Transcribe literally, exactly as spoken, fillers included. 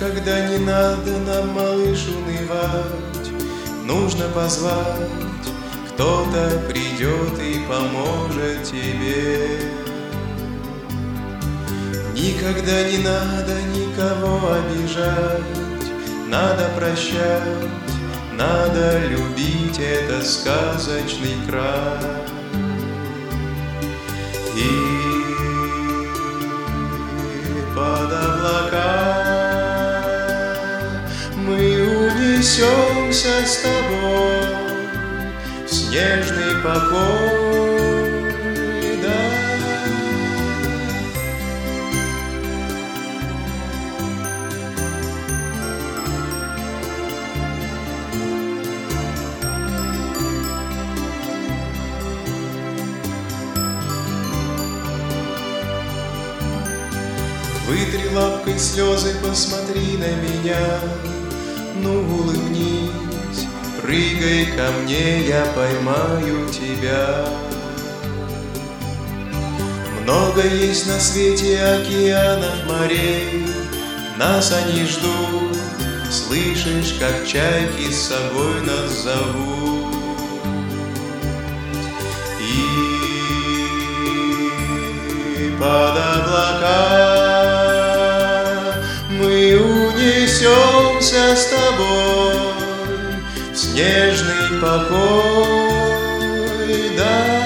Никогда не надо нам, малыш, унывать, нужно позвать, кто-то придет и поможет тебе. Никогда не надо никого обижать, надо прощать, надо любить этот сказочный край. И под облака мы унесемся с тобой в снежный покой, да. Вытри лапкой слезы, посмотри на меня, ну улыбнись, прыгай ко мне, я поймаю тебя. Много есть на свете океанов, морей, нас они ждут, слышишь, как чайки с собой нас зовут. И под облака мы унесемся с тобой в снежный покой, да.